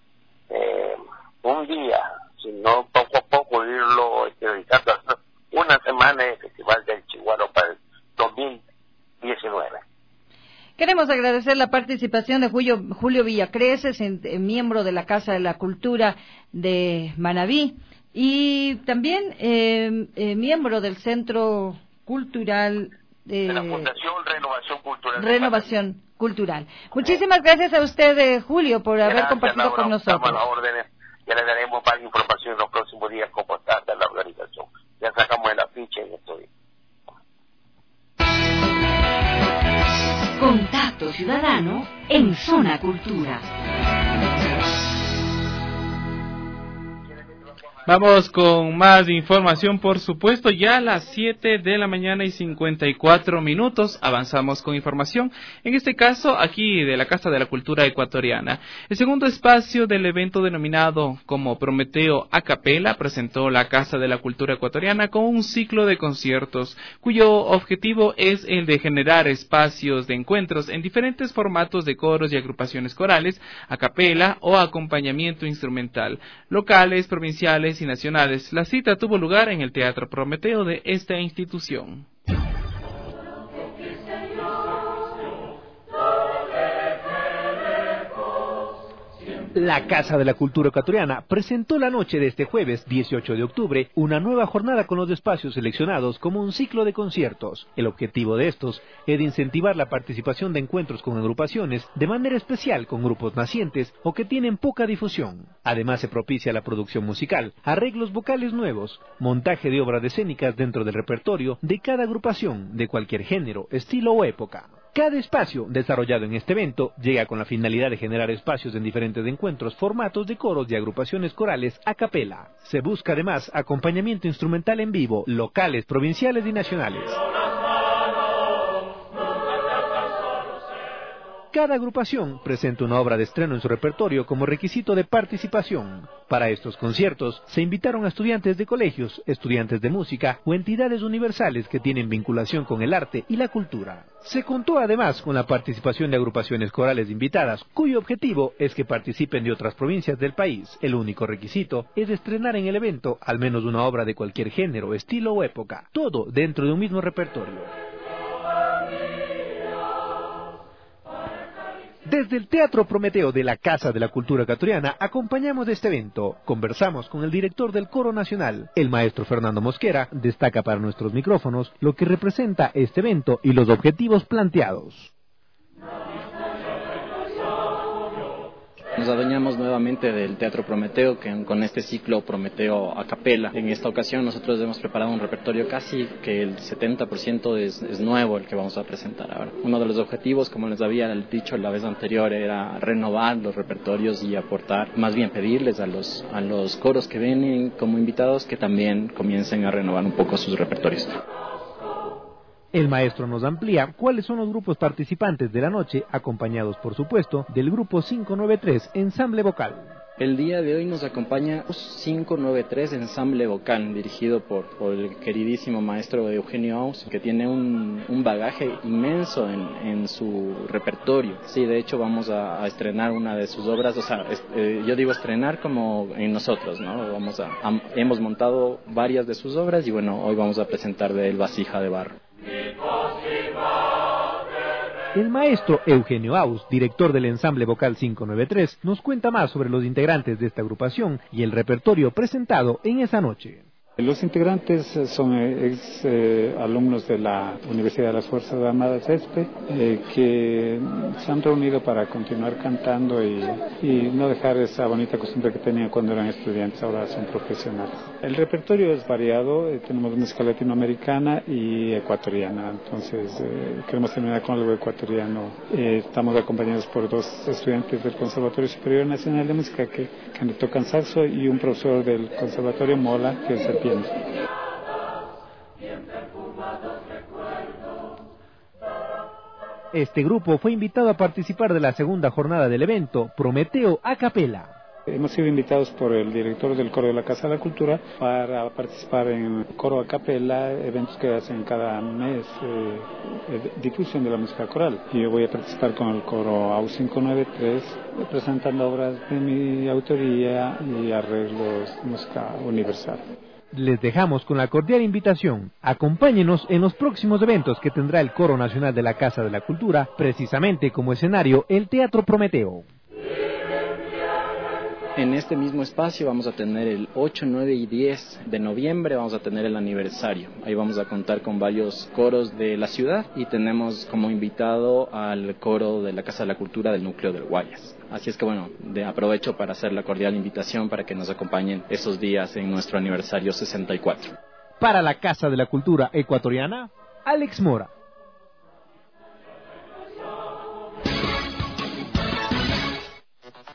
un día, sino poco a poco irlo dedicando a una semana de Festival del Chiguano para el 2019. Queremos agradecer la participación de Julio Villacreces, miembro de la Casa de la Cultura de Manabí, y también miembro del Centro Cultural de la Fundación Renovación Cultural. Muchísimas gracias a usted, Julio, por haber compartido con nosotros. Estamos a las órdenes, ya le daremos más información en los próximos días como está de la organización. Ya sacamos el afiche en estos días. Contacto Ciudadano en Zona Cultura. Vamos con más información, por supuesto, ya a las 7 de la mañana y 54 minutos avanzamos con información, en este caso aquí de la Casa de la Cultura Ecuatoriana. El segundo espacio del evento denominado como Prometeo a Capela presentó la Casa de la Cultura Ecuatoriana con un ciclo de conciertos, cuyo objetivo es el de generar espacios de encuentros en diferentes formatos de coros y agrupaciones corales, a capela o acompañamiento instrumental, locales, provinciales y nacionales. La cita tuvo lugar en el Teatro Prometeo de esta institución. La Casa de la Cultura Ecuatoriana presentó la noche de este jueves 18 de octubre una nueva jornada con los espacios seleccionados como un ciclo de conciertos. El objetivo de estos es de incentivar la participación de encuentros con agrupaciones, de manera especial con grupos nacientes o que tienen poca difusión. Además se propicia la producción musical, arreglos vocales nuevos, montaje de obras escénicas dentro del repertorio de cada agrupación, de cualquier género, estilo o época. Cada espacio desarrollado en este evento llega con la finalidad de generar espacios en diferentes encuentros, formatos de coros y agrupaciones corales a capela. Se busca además acompañamiento instrumental en vivo, locales, provinciales y nacionales. Cada agrupación presenta una obra de estreno en su repertorio como requisito de participación. Para estos conciertos se invitaron a estudiantes de colegios, estudiantes de música o entidades universales que tienen vinculación con el arte y la cultura. Se contó además con la participación de agrupaciones corales invitadas, cuyo objetivo es que participen de otras provincias del país. El único requisito es estrenar en el evento al menos una obra de cualquier género, estilo o época, todo dentro de un mismo repertorio. Desde el Teatro Prometeo de la Casa de la Cultura Ecuatoriana acompañamos este evento. Conversamos con el director del Coro Nacional, el maestro Fernando Mosquera, destaca para nuestros micrófonos lo que representa este evento y los objetivos planteados. Nos adueñamos nuevamente del Teatro Prometeo, que con este ciclo Prometeo a Capela. En esta ocasión nosotros hemos preparado un repertorio casi que el 70% es nuevo el que vamos a presentar ahora. Uno de los objetivos, como les había dicho la vez anterior, era renovar los repertorios y aportar, más bien pedirles a los coros que vienen como invitados que también comiencen a renovar un poco sus repertorios. El maestro nos amplía cuáles son los grupos participantes de la noche, acompañados por supuesto del grupo 593 Ensamble Vocal. El día de hoy nos acompaña 593 Ensamble Vocal, dirigido por el queridísimo maestro Eugenio Aus, que tiene un bagaje inmenso en su repertorio. Sí, de hecho vamos a estrenar una de sus obras, o sea, yo digo estrenar como en nosotros, ¿no? Hemos montado varias de sus obras y bueno, hoy vamos a presentar de él Vasija de Barro. El maestro Eugenio Aus, director del Ensamble Vocal 593, nos cuenta más sobre los integrantes de esta agrupación y el repertorio presentado en esa noche. Los integrantes son ex alumnos de la Universidad de las Fuerzas Armadas que se han reunido para continuar cantando y no dejar esa bonita costumbre que tenían cuando eran estudiantes, ahora son profesionales. El repertorio es variado, tenemos música latinoamericana y ecuatoriana, entonces queremos terminar con algo ecuatoriano. Estamos acompañados por dos estudiantes del Conservatorio Superior Nacional de Música que tocan saxo y un profesor del Conservatorio Mola, que es el piano. Este grupo fue invitado a participar de la segunda jornada del evento Prometeo a Capela. Hemos sido invitados por el director del Coro de la Casa de la Cultura para participar en Coro a Capella, eventos que hacen cada mes, difusión de la música coral. Y yo voy a participar con el Coro AU 593, presentando obras de mi autoría y arreglos de música universal. Les dejamos con la cordial invitación. Acompáñenos en los próximos eventos que tendrá el Coro Nacional de la Casa de la Cultura, precisamente como escenario el Teatro Prometeo. En este mismo espacio vamos a tener el 8, 9 y 10 de noviembre, vamos a tener el aniversario. Ahí vamos a contar con varios coros de la ciudad y tenemos como invitado al coro de la Casa de la Cultura del Núcleo del Guayas. Así es que bueno, aprovecho para hacer la cordial invitación para que nos acompañen esos días en nuestro aniversario 64. Para la Casa de la Cultura Ecuatoriana, Alex Mora.